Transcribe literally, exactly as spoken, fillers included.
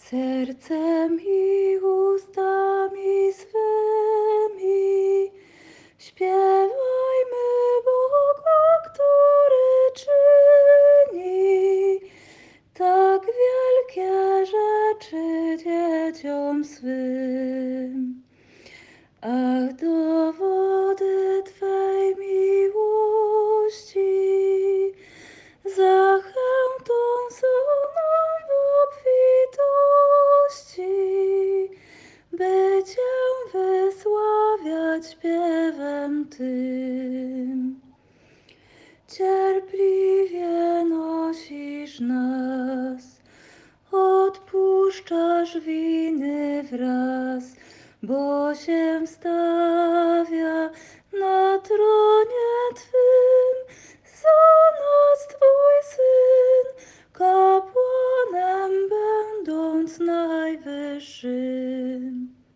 Sercem i ustami swymi śpiewajmy Boga, który czyni tak wielkie rzeczy dzieciom swym. Ach, dowody Twej miłości zachętą są nam w obfitości, by Cię wysławiać śpiewem tym. Cierpliwie nosisz nas, odpuszczasz winy wraz, bo się stawia na tronie Twym za nas Twój Syn, kapłanem będąc najwyższym.